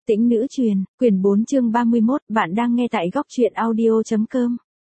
Tĩnh nữ truyền, quyển 4 chương 31, bạn đang nghe tại góc truyện audio.com.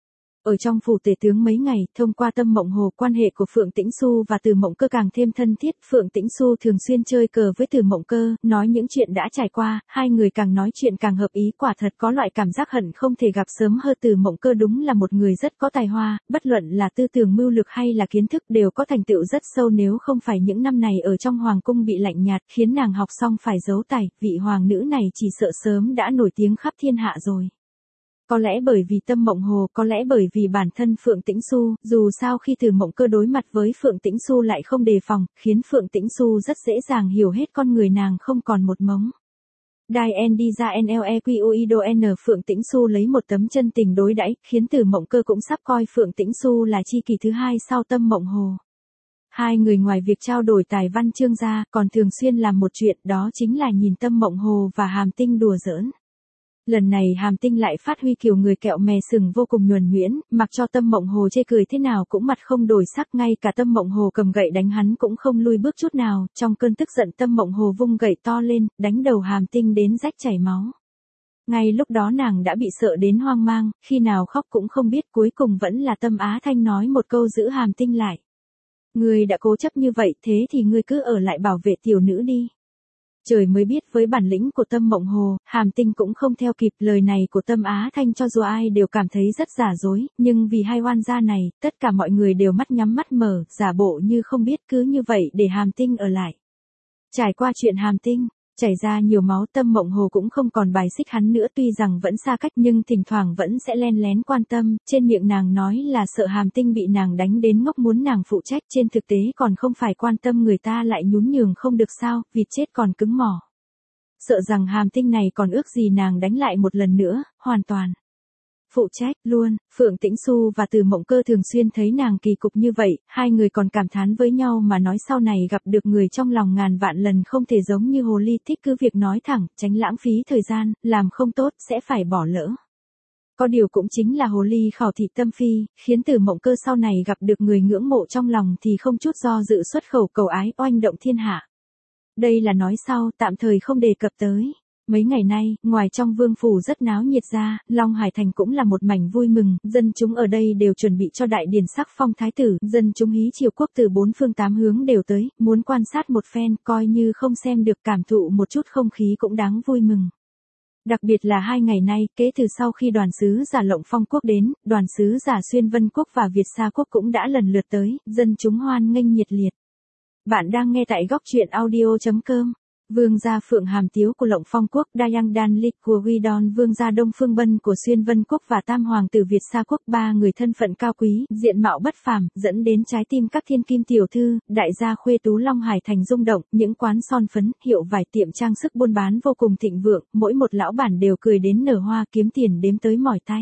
Ở trong phủ tể tướng mấy ngày, thông qua Tâm Mộng Hồ, quan hệ của Phượng Tĩnh Xu và Từ Mộng Cơ càng thêm thân thiết. Phượng Tĩnh Xu thường xuyên chơi cờ với Từ Mộng Cơ, nói những chuyện đã trải qua, hai người càng nói chuyện càng hợp ý. Quả thật có loại cảm giác hận không thể gặp sớm hơn. Từ Mộng Cơ đúng là một người rất có tài hoa, bất luận là tư tưởng mưu lược hay là kiến thức đều có thành tựu rất sâu. Nếu không phải những năm này ở trong hoàng cung bị lạnh nhạt, khiến nàng học xong phải giấu tài, vị hoàng nữ này chỉ sợ sớm đã nổi tiếng khắp thiên hạ rồi. Có lẽ bởi vì Tâm Mộng Hồ, có lẽ bởi vì bản thân Phượng Tĩnh Xu, dù sao khi Từ Mộng Cơ đối mặt với Phượng Tĩnh Xu lại không đề phòng, khiến Phượng Tĩnh Xu rất dễ dàng hiểu hết con người nàng không còn một mống. Đai en đi ra NLEQUIDON. Phượng Tĩnh Xu lấy một tấm chân tình đối đãi, khiến Từ Mộng Cơ cũng sắp coi Phượng Tĩnh Xu là tri kỷ thứ hai sau Tâm Mộng Hồ. Hai người ngoài việc trao đổi tài văn chương ra, còn thường xuyên làm một chuyện, đó chính là nhìn Tâm Mộng Hồ và Hàm Tinh đùa giỡn. Lần này Hàm Tinh lại phát huy kiểu người kẹo mè sừng vô cùng nhuần nhuyễn, mặc cho Tâm Mộng Hồ chê cười thế nào cũng mặt không đổi sắc, ngay cả Tâm Mộng Hồ cầm gậy đánh hắn cũng không lui bước chút nào. Trong cơn tức giận, Tâm Mộng Hồ vung gậy to lên, đánh đầu Hàm Tinh đến rách chảy máu. Ngay lúc đó nàng đã bị sợ đến hoang mang, khi nào khóc cũng không biết, cuối cùng vẫn là Tâm Á Thanh nói một câu giữ Hàm Tinh lại. Ngươi đã cố chấp như vậy, thế thì ngươi cứ ở lại bảo vệ tiểu nữ đi. Trời mới biết với bản lĩnh của Tâm Mộng Hồ, Hàm Tinh cũng không theo kịp. Lời này của Tâm Á Thanh cho dù ai đều cảm thấy rất giả dối, nhưng vì hai oan gia này, tất cả mọi người đều mắt nhắm mắt mở, giả bộ như không biết, cứ như vậy để Hàm Tinh ở lại. Trải qua chuyện Hàm Tinh chảy ra nhiều máu, Tâm Mộng Hồ cũng không còn bài xích hắn nữa, tuy rằng vẫn xa cách nhưng thỉnh thoảng vẫn sẽ len lén quan tâm. Trên miệng nàng nói là sợ Hàm Tinh bị nàng đánh đến ngốc muốn nàng phụ trách, trên thực tế còn không phải quan tâm người ta lại nhún nhường không được sao, vịt chết còn cứng mỏ. Sợ rằng Hàm Tinh này còn ước gì nàng đánh lại một lần nữa, hoàn toàn phụ trách luôn. Phượng Tĩnh Xu và Từ Mộng Cơ thường xuyên thấy nàng kỳ cục như vậy, hai người còn cảm thán với nhau mà nói sau này gặp được người trong lòng ngàn vạn lần không thể giống như hồ ly, thích cứ việc nói thẳng, tránh lãng phí thời gian, làm không tốt sẽ phải bỏ lỡ. Có điều cũng chính là hồ ly khảo thị tâm phi, khiến Từ Mộng Cơ sau này gặp được người ngưỡng mộ trong lòng thì không chút do dự xuất khẩu cầu ái, oanh động thiên hạ. Đây là nói sau, tạm thời không đề cập tới. Mấy ngày nay, ngoài trong vương phủ rất náo nhiệt ra, Long Hải Thành cũng là một mảnh vui mừng, dân chúng ở đây đều chuẩn bị cho đại điển sắc phong thái tử, dân chúng hí triều quốc từ bốn phương tám hướng đều tới, muốn quan sát một phen, coi như không xem được cảm thụ một chút không khí cũng đáng vui mừng. Đặc biệt là hai ngày nay, kể từ sau khi đoàn sứ giả Lộng Phong quốc đến, đoàn sứ giả Xuyên Vân quốc và Việt Sa quốc cũng đã lần lượt tới, dân chúng hoan nghênh nhiệt liệt. Bạn đang nghe tại góc truyện audio.com. Vương gia Phượng Hàm Tiếu của Lộng Phong quốc, Dayang Dan Lik của Guidon, vương gia Đông Phương Bân của Xuyên Vân quốc và Tam hoàng tử Việt Sa quốc, ba người thân phận cao quý, diện mạo bất phàm, dẫn đến trái tim các thiên kim tiểu thư, đại gia khuê tú Long Hải Thành rung động. Những quán son phấn, hiệu vải, tiệm trang sức buôn bán vô cùng thịnh vượng, mỗi một lão bản đều cười đến nở hoa, kiếm tiền đếm tới mỏi tay.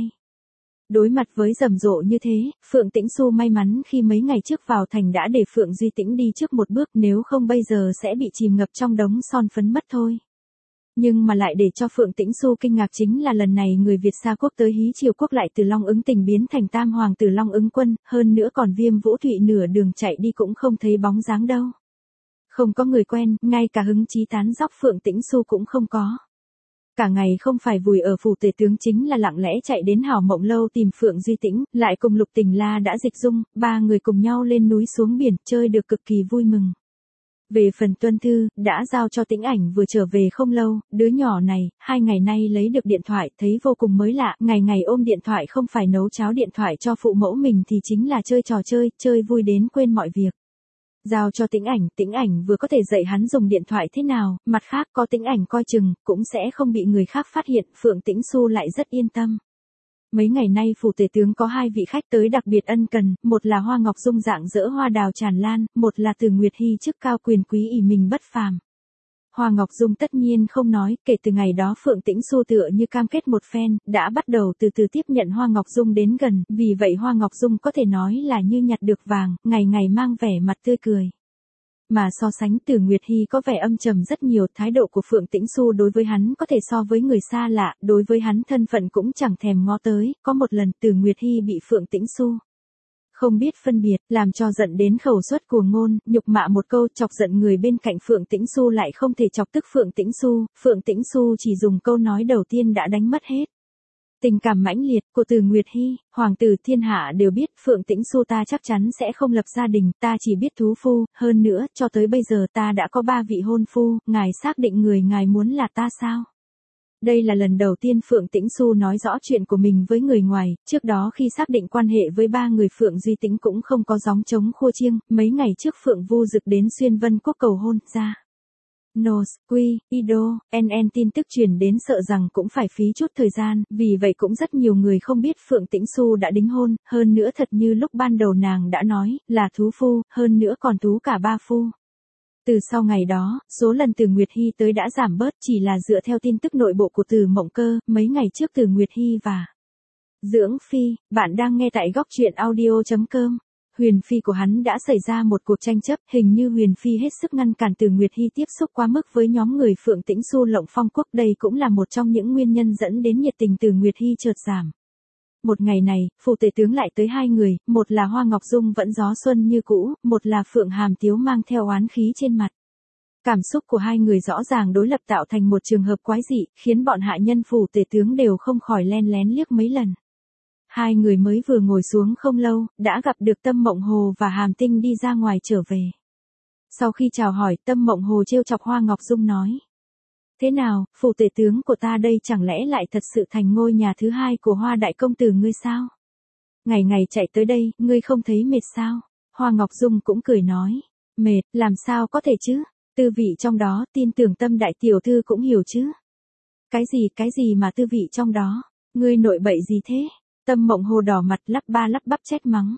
Đối mặt với rầm rộ như thế, Phượng Tĩnh Xu may mắn khi mấy ngày trước vào thành đã để Phượng Duy Tĩnh đi trước một bước, nếu không bây giờ sẽ bị chìm ngập trong đống son phấn mất thôi. Nhưng mà lại để cho Phượng Tĩnh Xu kinh ngạc chính là lần này người Việt Sa quốc tới hí triều quốc lại từ Long Ứng Tình biến thành Tam hoàng tử Long Ứng Quân, hơn nữa còn Viêm Vũ Thụy nửa đường chạy đi cũng không thấy bóng dáng đâu. Không có người quen, ngay cả hứng chí tán dóc Phượng Tĩnh Xu cũng không có. Cả ngày không phải vùi ở phủ tể tướng chính là lặng lẽ chạy đến Hảo Mộng lâu tìm Phượng Duy Tĩnh, lại cùng Lục Tình La đã dịch dung, ba người cùng nhau lên núi xuống biển, chơi được cực kỳ vui mừng. Về phần Tuân Thư, đã giao cho Tĩnh Ảnh vừa trở về không lâu, đứa nhỏ này, hai ngày nay lấy được điện thoại, thấy vô cùng mới lạ, ngày ngày ôm điện thoại, không phải nấu cháo điện thoại cho phụ mẫu mình thì chính là chơi trò chơi, chơi vui đến quên mọi việc. Giao cho Tĩnh Ảnh vừa có thể dạy hắn dùng điện thoại thế nào, mặt khác có Tĩnh Ảnh coi chừng, cũng sẽ không bị người khác phát hiện, Phượng Tĩnh Xu lại rất yên tâm. Mấy ngày nay phủ tể tướng có hai vị khách tới đặc biệt ân cần, một là Hoa Ngọc Dung dạng dỡ hoa đào tràn lan, một là Từ Nguyệt Hy chức cao quyền quý ỷ mình bất phàm. Hoa Ngọc Dung tất nhiên không nói, kể từ ngày đó Phượng Tĩnh Xu tựa như cam kết một phen, đã bắt đầu từ từ tiếp nhận Hoa Ngọc Dung đến gần, vì vậy Hoa Ngọc Dung có thể nói là như nhặt được vàng, ngày ngày mang vẻ mặt tươi cười. Mà so sánh Từ Nguyệt Hy có vẻ âm trầm rất nhiều, thái độ của Phượng Tĩnh Xu đối với hắn có thể so với người xa lạ, đối với hắn thân phận cũng chẳng thèm ngó tới, có một lần Từ Nguyệt Hy bị Phượng Tĩnh Xu không biết phân biệt, làm cho giận đến khẩu suất cuồng ngôn, nhục mạ một câu chọc giận người bên cạnh Phượng Tĩnh Xu lại không thể chọc tức Phượng Tĩnh Xu chỉ dùng câu nói đầu tiên đã đánh mất hết tình cảm mãnh liệt của Từ Nguyệt Hy. Hoàng tử thiên hạ đều biết Phượng Tĩnh Xu ta chắc chắn sẽ không lập gia đình, ta chỉ biết thú phu, hơn nữa, cho tới bây giờ ta đã có 3 vị hôn phu, ngài xác định người ngài muốn là ta sao? Đây là lần đầu tiên Phượng Tĩnh Xu nói rõ chuyện của mình với người ngoài, trước đó khi xác định quan hệ với 3 người Phượng Duy Tĩnh cũng không có gióng trống khua chiêng, mấy ngày trước Phượng Vu Dực đến Xuyên Vân Quốc cầu hôn, ra. Nos, Quy, Ido, NN tin tức truyền đến sợ rằng cũng phải phí chút thời gian, vì vậy cũng rất nhiều người không biết Phượng Tĩnh Xu đã đính hôn, hơn nữa thật như lúc ban đầu nàng đã nói, là thú phu, hơn nữa còn thú cả 3 phu. Từ sau ngày đó, số lần Từ Nguyệt Hy tới đã giảm bớt chỉ là dựa theo tin tức nội bộ của Từ Mộng Cơ, mấy ngày trước Từ Nguyệt Hy và Dưỡng Phi, bạn đang nghe tại góc truyện audio.com. Huyền Phi của hắn đã xảy ra một cuộc tranh chấp, hình như Huyền Phi hết sức ngăn cản Từ Nguyệt Hy tiếp xúc quá mức với nhóm người Phượng Tĩnh Xu Lộng Phong Quốc, đây cũng là một trong những nguyên nhân dẫn đến nhiệt tình Từ Nguyệt Hy chợt giảm. Một ngày này, phủ tể tướng lại tới 2 người, một là Hoa Ngọc Dung vẫn gió xuân như cũ, một là Phượng Hàm Tiếu mang theo oán khí trên mặt. Cảm xúc của 2 người rõ ràng đối lập tạo thành một trường hợp quái dị, khiến bọn hạ nhân phủ tể tướng đều không khỏi len lén liếc mấy lần. 2 người mới vừa ngồi xuống không lâu, đã gặp được Tâm Mộng Hồ và Hàm Tinh đi ra ngoài trở về. Sau khi chào hỏi, Tâm Mộng Hồ trêu chọc Hoa Ngọc Dung nói. Thế nào, phủ tể tướng của ta đây chẳng lẽ lại thật sự thành ngôi nhà thứ 2 của Hoa đại công tử ngươi sao? Ngày ngày chạy tới đây, ngươi không thấy mệt sao? Hoa Ngọc Dung cũng cười nói. Mệt, làm sao có thể chứ? Tư vị trong đó, tin tưởng Tâm đại tiểu thư cũng hiểu chứ? Cái gì mà tư vị trong đó? Ngươi nội bậy gì thế? Tâm Mộng Hồ đỏ mặt lắp ba lắp bắp trách mắng.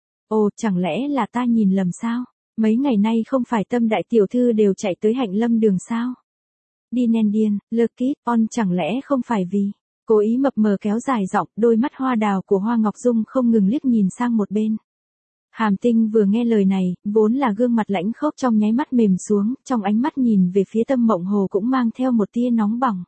Ồ, chẳng lẽ là ta nhìn lầm sao? Mấy ngày nay không phải Tâm đại tiểu thư đều chạy tới Hạnh Lâm đường sao? Đi nèn điên, lơ kít, on chẳng lẽ không phải vì cố ý mập mờ kéo dài giọng, đôi mắt hoa đào của Hoa Ngọc Dung không ngừng liếc nhìn sang một bên. Hàm Tinh vừa nghe lời này, vốn là gương mặt lãnh khốc trong nháy mắt mềm xuống, trong ánh mắt nhìn về phía Tâm Mộng Hồ cũng mang theo một tia nóng bỏng.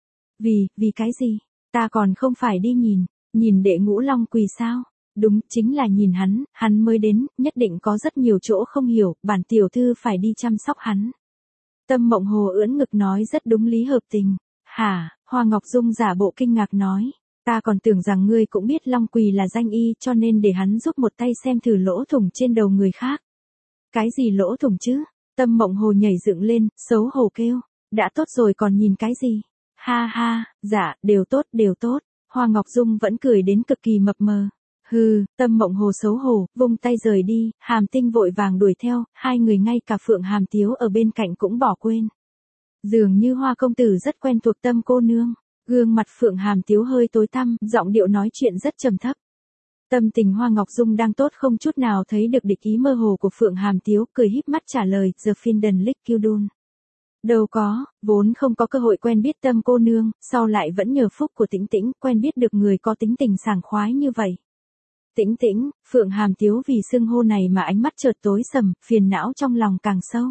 Vì cái gì? Ta còn không phải đi nhìn đệ Ngũ Long Quỳ sao? Đúng, chính là nhìn hắn mới đến, nhất định có rất nhiều chỗ không hiểu, bản tiểu thư phải đi chăm sóc hắn. Tâm Mộng Hồ ưỡn ngực nói rất đúng lý hợp tình. Hả? Hoa Ngọc Dung giả bộ kinh ngạc nói. Ta còn tưởng rằng ngươi cũng biết Long Quỳ là danh y cho nên để hắn giúp một tay xem thử lỗ thủng trên đầu người khác. Cái gì lỗ thủng chứ? Tâm Mộng Hồ nhảy dựng lên, xấu hổ kêu. Đã tốt rồi còn nhìn cái gì? Ha ha, dạ, đều tốt. Hoa Ngọc Dung vẫn cười đến cực kỳ mập mờ. Hừ, Tâm Mộng Hồ xấu hổ, vung tay rời đi, Hàm Tinh vội vàng đuổi theo, 2 người ngay cả Phượng Hàm Tiếu ở bên cạnh cũng bỏ quên. Dường như Hoa công tử rất quen thuộc Tâm cô nương, gương mặt Phượng Hàm Tiếu hơi tối tăm, giọng điệu nói chuyện rất trầm thấp. Tâm tình Hoa Ngọc Dung đang tốt không chút nào thấy được địch ý mơ hồ của Phượng Hàm Tiếu, cười híp mắt trả lời, The Finden Lick Kildun. Đâu có, vốn không có cơ hội quen biết Tâm cô nương, sau lại vẫn nhờ phúc của Tĩnh Tĩnh, quen biết được người có tính tình sảng khoái như vậy. Tĩnh Tĩnh, Phượng Hàm Tiếu vì xưng hô này mà ánh mắt chợt tối sầm, phiền não trong lòng càng sâu.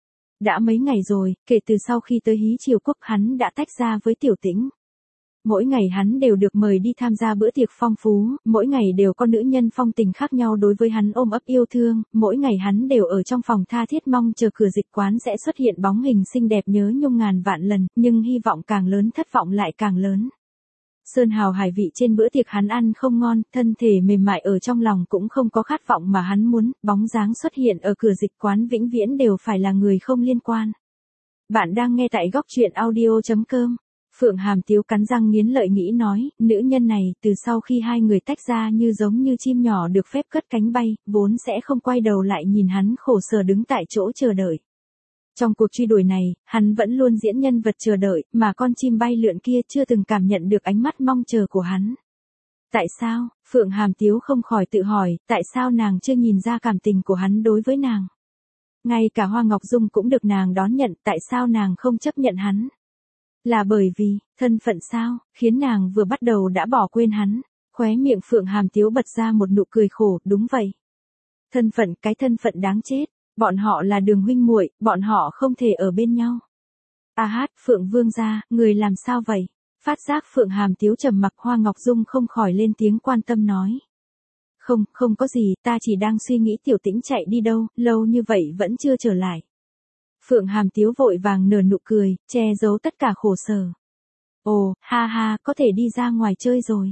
Đã mấy ngày rồi, kể từ sau khi tới Hí Triều Quốc hắn đã tách ra với Tiểu Tĩnh. Mỗi ngày hắn đều được mời đi tham gia bữa tiệc phong phú, mỗi ngày đều có nữ nhân phong tình khác nhau đối với hắn ôm ấp yêu thương, mỗi ngày hắn đều ở trong phòng tha thiết mong chờ cửa dịch quán sẽ xuất hiện bóng hình xinh đẹp nhớ nhung ngàn vạn lần, nhưng hy vọng càng lớn thất vọng lại càng lớn. Sơn hào hải vị trên bữa tiệc hắn ăn không ngon, thân thể mềm mại ở trong lòng cũng không có khát vọng mà hắn muốn, bóng dáng xuất hiện ở cửa dịch quán vĩnh viễn đều phải là người không liên quan. Bạn đang nghe tại góc truyện audio.com. Phượng Hàm Tiếu cắn răng nghiến lợi nghĩ nói, nữ nhân này, từ sau khi 2 người tách ra như giống như chim nhỏ được phép cất cánh bay, vốn sẽ không quay đầu lại nhìn hắn khổ sở đứng tại chỗ chờ đợi. Trong cuộc truy đuổi này, hắn vẫn luôn diễn nhân vật chờ đợi, mà con chim bay lượn kia chưa từng cảm nhận được ánh mắt mong chờ của hắn. Tại sao? Phượng Hàm Tiếu không khỏi tự hỏi, tại sao nàng chưa nhìn ra cảm tình của hắn đối với nàng? Ngay cả Hoa Ngọc Dung cũng được nàng đón nhận, tại sao nàng không chấp nhận hắn? Là bởi vì, thân phận sao, khiến nàng vừa bắt đầu đã bỏ quên hắn. Khóe miệng Phượng Hàm Tiếu bật ra một nụ cười khổ, đúng vậy. Thân phận, cái thân phận đáng chết. Bọn họ là Đường huynh muội, bọn họ không thể ở bên nhau. A hát, Phượng Vương gia, người làm sao vậy? Phát giác Phượng Hàm Tiếu trầm mặc, Hoa Ngọc Dung không khỏi lên tiếng quan tâm nói. Không có gì, ta chỉ đang suy nghĩ Tiểu Tĩnh chạy đi đâu, lâu như vậy vẫn chưa trở lại. Phượng Hàm Tiếu vội vàng nở nụ cười, che giấu tất cả khổ sở. Ồ, ha ha, có thể đi ra ngoài chơi rồi.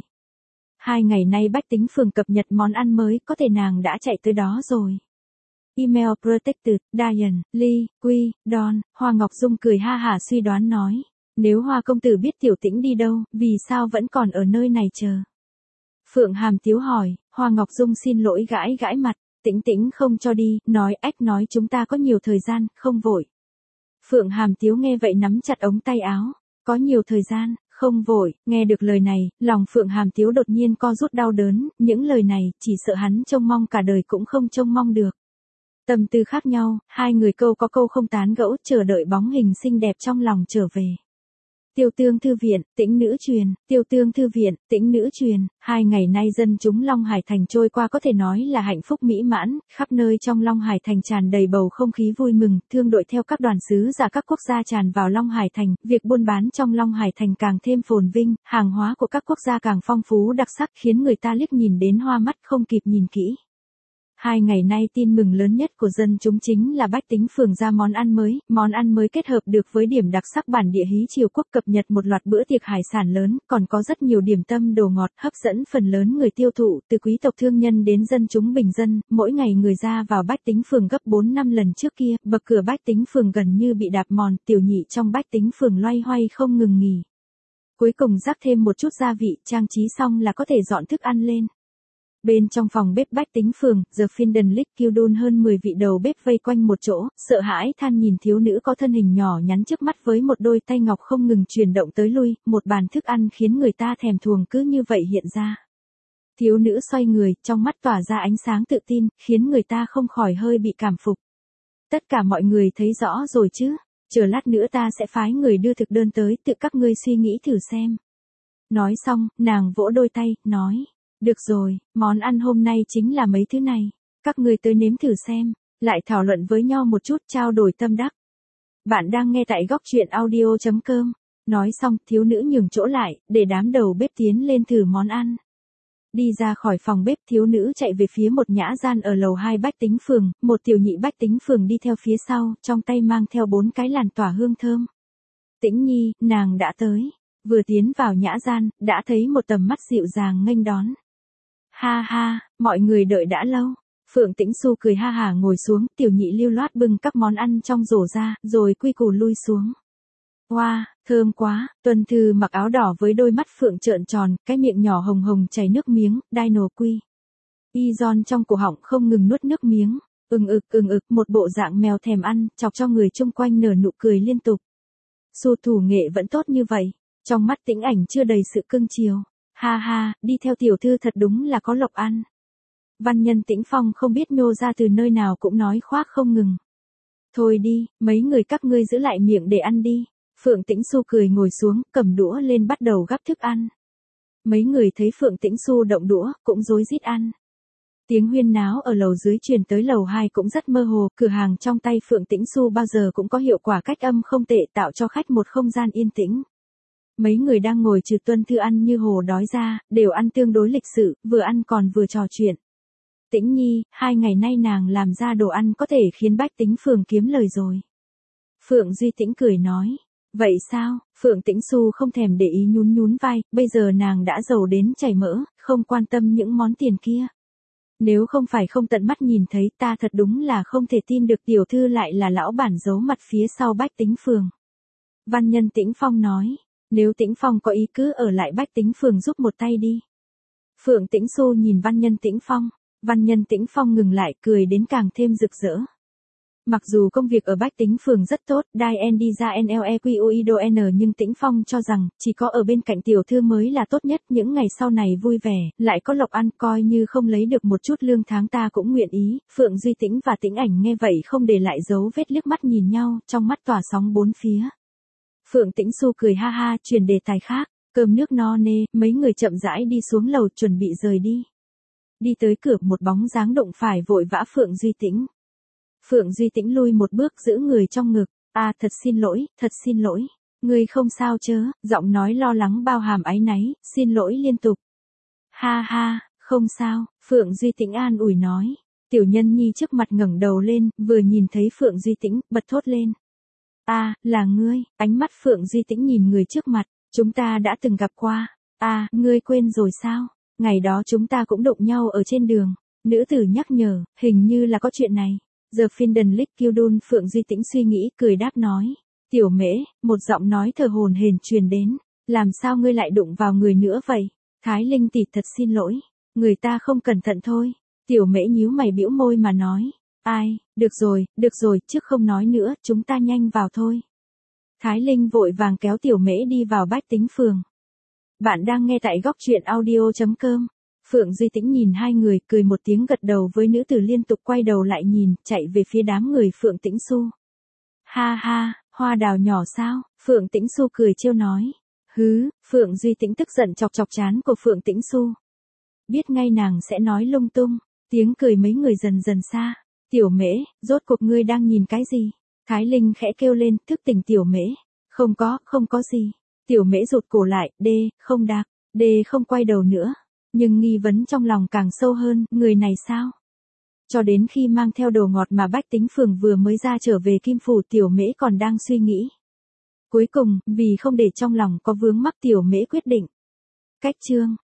2 ngày nay Bách Tính Phường cập nhật món ăn mới, có thể nàng đã chạy tới đó rồi. Email Protected, Diane, Lee, Quy, Don, Hoa Ngọc Dung cười ha hả suy đoán nói. Nếu Hoa công tử biết Tiểu Tĩnh đi đâu, vì sao vẫn còn ở nơi này chờ? Phượng Hàm Tiếu hỏi, Hoa Ngọc Dung xin lỗi gãi gãi mặt, Tĩnh Tĩnh không cho đi, nói chúng ta có nhiều thời gian, không vội. Phượng Hàm Tiếu nghe vậy nắm chặt ống tay áo, có nhiều thời gian, không vội, nghe được lời này, lòng Phượng Hàm Tiếu đột nhiên co rút đau đớn, những lời này, chỉ sợ hắn trông mong cả đời cũng không trông mong được. Tâm tư khác nhau, hai người câu có câu không tán gẫu, chờ đợi bóng hình xinh đẹp trong lòng trở về. Tiêu Tương Thư Viện, Tĩnh Nữ Truyền, Tiêu Tương Thư Viện, Tĩnh Nữ Truyền, 2 ngày nay dân chúng Long Hải Thành trôi qua có thể nói là hạnh phúc mỹ mãn, khắp nơi trong Long Hải Thành tràn đầy bầu không khí vui mừng, thương đội theo các đoàn sứ giả các quốc gia tràn vào Long Hải Thành, việc buôn bán trong Long Hải Thành càng thêm phồn vinh, hàng hóa của các quốc gia càng phong phú đặc sắc khiến người ta liếc nhìn đến hoa mắt không kịp nhìn kỹ. 2 ngày nay tin mừng lớn nhất của dân chúng chính là Bách Tính Phường ra món ăn mới kết hợp được với điểm đặc sắc bản địa Hí Triều Quốc cập nhật một loạt bữa tiệc hải sản lớn, còn có rất nhiều điểm tâm đồ ngọt hấp dẫn phần lớn người tiêu thụ, từ quý tộc thương nhân đến dân chúng bình dân, mỗi ngày người ra vào Bách Tính Phường gấp 4-5 lần trước kia, bậc cửa Bách Tính Phường gần như bị đạp mòn, tiểu nhị trong Bách Tính Phường loay hoay không ngừng nghỉ. Cuối cùng rắc thêm một chút gia vị, trang trí xong là có thể dọn thức ăn lên. Bên trong phòng bếp Bách Tính Phường, The Finden Kildun hơn 10 vị đầu bếp vây quanh một chỗ, sợ hãi than nhìn thiếu nữ có thân hình nhỏ nhắn trước mắt với một đôi tay ngọc không ngừng chuyển động tới lui, một bàn thức ăn khiến người ta thèm thuồng cứ như vậy hiện ra. Thiếu nữ xoay người, trong mắt tỏa ra ánh sáng tự tin, khiến người ta không khỏi hơi bị cảm phục. Tất cả mọi người thấy rõ rồi chứ, chờ lát nữa ta sẽ phái người đưa thực đơn tới, tự các ngươi suy nghĩ thử xem. Nói xong, nàng vỗ đôi tay, nói. Được rồi, món ăn hôm nay chính là mấy thứ này. Các ngươi tới nếm thử xem, lại thảo luận với nhau một chút trao đổi tâm đắc. Bạn đang nghe tại góc truyện audio.com. Nói xong, thiếu nữ nhường chỗ lại, để đám đầu bếp tiến lên thử món ăn. Đi ra khỏi phòng bếp, thiếu nữ chạy về phía một nhã gian ở lầu 2 Bách Tính Phường, một tiểu nhị Bách Tính Phường đi theo phía sau, trong tay mang theo 4 cái làn tỏa hương thơm. Tĩnh Nhi, nàng đã tới. Vừa tiến vào nhã gian, đã thấy một tầm mắt dịu dàng nghênh đón. Ha ha, mọi người đợi đã lâu. Phượng Tĩnh Xu cười ha hả ngồi xuống, tiểu nhị lưu loát bưng các món ăn trong rổ ra, rồi quy củ lui xuống. Wow, thơm quá, Tuân Thư mặc áo đỏ với đôi mắt phượng trợn tròn, cái miệng nhỏ hồng hồng chảy nước miếng, Dino Quy. Y giòn trong cổ họng không ngừng nuốt nước miếng, ừng ực, một bộ dạng mèo thèm ăn, chọc cho người chung quanh nở nụ cười liên tục. Xu thủ nghệ vẫn tốt như vậy, trong mắt Tĩnh Ảnh chưa đầy sự cưng chiều. Ha ha, đi theo tiểu thư thật đúng là có lộc ăn. Văn nhân Tĩnh Phong không biết nhô ra từ nơi nào cũng nói khoác không ngừng. Thôi đi, mấy người các ngươi giữ lại miệng để ăn đi. Phượng Tĩnh Xu cười ngồi xuống, cầm đũa lên bắt đầu gắp thức ăn. Mấy người thấy Phượng Tĩnh Xu động đũa, cũng rối rít ăn. Tiếng huyên náo ở lầu dưới truyền tới lầu 2 cũng rất mơ hồ, cửa hàng trong tay Phượng Tĩnh Xu bao giờ cũng có hiệu quả cách âm không tệ tạo cho khách một không gian yên tĩnh. Mấy người đang ngồi trừ Tuân Thư ăn như hồ đói ra, đều ăn tương đối lịch sự, vừa ăn còn vừa trò chuyện. Tĩnh Nhi, 2 ngày nay nàng làm ra đồ ăn có thể khiến Bách Tính Phường kiếm lời rồi. Phượng Duy Tĩnh cười nói. Vậy sao? Phượng Tĩnh Xu không thèm để ý nhún vai, bây giờ nàng đã giàu đến chảy mỡ, không quan tâm những món tiền kia. Nếu không phải không tận mắt nhìn thấy ta thật đúng là không thể tin được tiểu thư lại là lão bản giấu mặt phía sau Bách Tính Phường. Văn nhân Tĩnh Phong nói. Nếu Tĩnh Phong có ý cứ ở lại Bách Tính Phường giúp một tay đi. Phượng Tĩnh Xu nhìn văn nhân Tĩnh Phong. Văn nhân Tĩnh Phong ngừng lại cười đến càng thêm rực rỡ. Mặc dù công việc ở Bách Tính Phường rất tốt, Dien đi ra NLEQUIDON nhưng Tĩnh Phong cho rằng, chỉ có ở bên cạnh tiểu thư mới là tốt nhất, những ngày sau này vui vẻ, lại có lộc ăn, coi như không lấy được một chút lương tháng ta cũng nguyện ý. Phượng Duy Tĩnh và Tĩnh Ảnh nghe vậy không để lại dấu vết liếc mắt nhìn nhau, trong mắt tỏa sóng bốn phía. Phượng Tĩnh Xu cười ha ha, chuyển đề tài khác, cơm nước no nê, mấy người chậm rãi đi xuống lầu chuẩn bị rời đi. Đi tới cửa một bóng dáng đụng phải vội vã Phượng Duy Tĩnh. Phượng Duy Tĩnh lui một bước giữ người trong ngực, thật xin lỗi, ngươi không sao chớ, giọng nói lo lắng bao hàm áy náy, xin lỗi liên tục. Ha ha, không sao, Phượng Duy Tĩnh an ủi nói. Tiểu Nhân Nhi trước mặt ngẩng đầu lên, vừa nhìn thấy Phượng Duy Tĩnh, bật thốt lên. Là ngươi, ánh mắt Phượng Duy Tĩnh nhìn người trước mặt, chúng ta đã từng gặp qua. Ngươi quên rồi sao? Ngày đó chúng ta cũng đụng nhau ở trên đường. Nữ tử nhắc nhở, hình như là có chuyện này. Giờ Finden Lick Kildun Phượng Duy Tĩnh suy nghĩ, cười đáp nói. Tiểu Mễ, một giọng nói thở hổn hển truyền đến. Làm sao ngươi lại đụng vào người nữa vậy? Thái Linh tỷ thật xin lỗi. Người ta không cẩn thận thôi. Tiểu Mễ nhíu mày bĩu môi mà nói. Được rồi, trước không nói nữa, chúng ta nhanh vào thôi. Thái Linh vội vàng kéo Tiểu Mễ đi vào Bách Tính Phường. Bạn đang nghe tại góc truyện audio.com. Phượng Duy Tĩnh nhìn hai người, cười một tiếng gật đầu với nữ tử, liên tục quay đầu lại nhìn, chạy về phía đám người Phượng Tĩnh Xu. Ha ha, hoa đào nhỏ sao? Phượng Tĩnh Xu cười trêu nói. Hứ, Phượng Duy Tĩnh tức giận chọc chọc trán của Phượng Tĩnh Xu. Biết ngay nàng sẽ nói lung tung, tiếng cười mấy người dần dần xa. Tiểu Mễ, rốt cuộc ngươi đang nhìn cái gì? Thái Linh khẽ kêu lên, thức tỉnh Tiểu Mễ. Không có gì. Tiểu Mễ rụt cổ lại, không đạc, không quay đầu nữa. Nhưng nghi vấn trong lòng càng sâu hơn, người này sao? Cho đến khi mang theo đồ ngọt mà Bách Tính Phường vừa mới ra trở về Kim Phủ, Tiểu Mễ còn đang suy nghĩ. Cuối cùng, vì không để trong lòng có vướng mắc, Tiểu Mễ quyết định. Cách chương.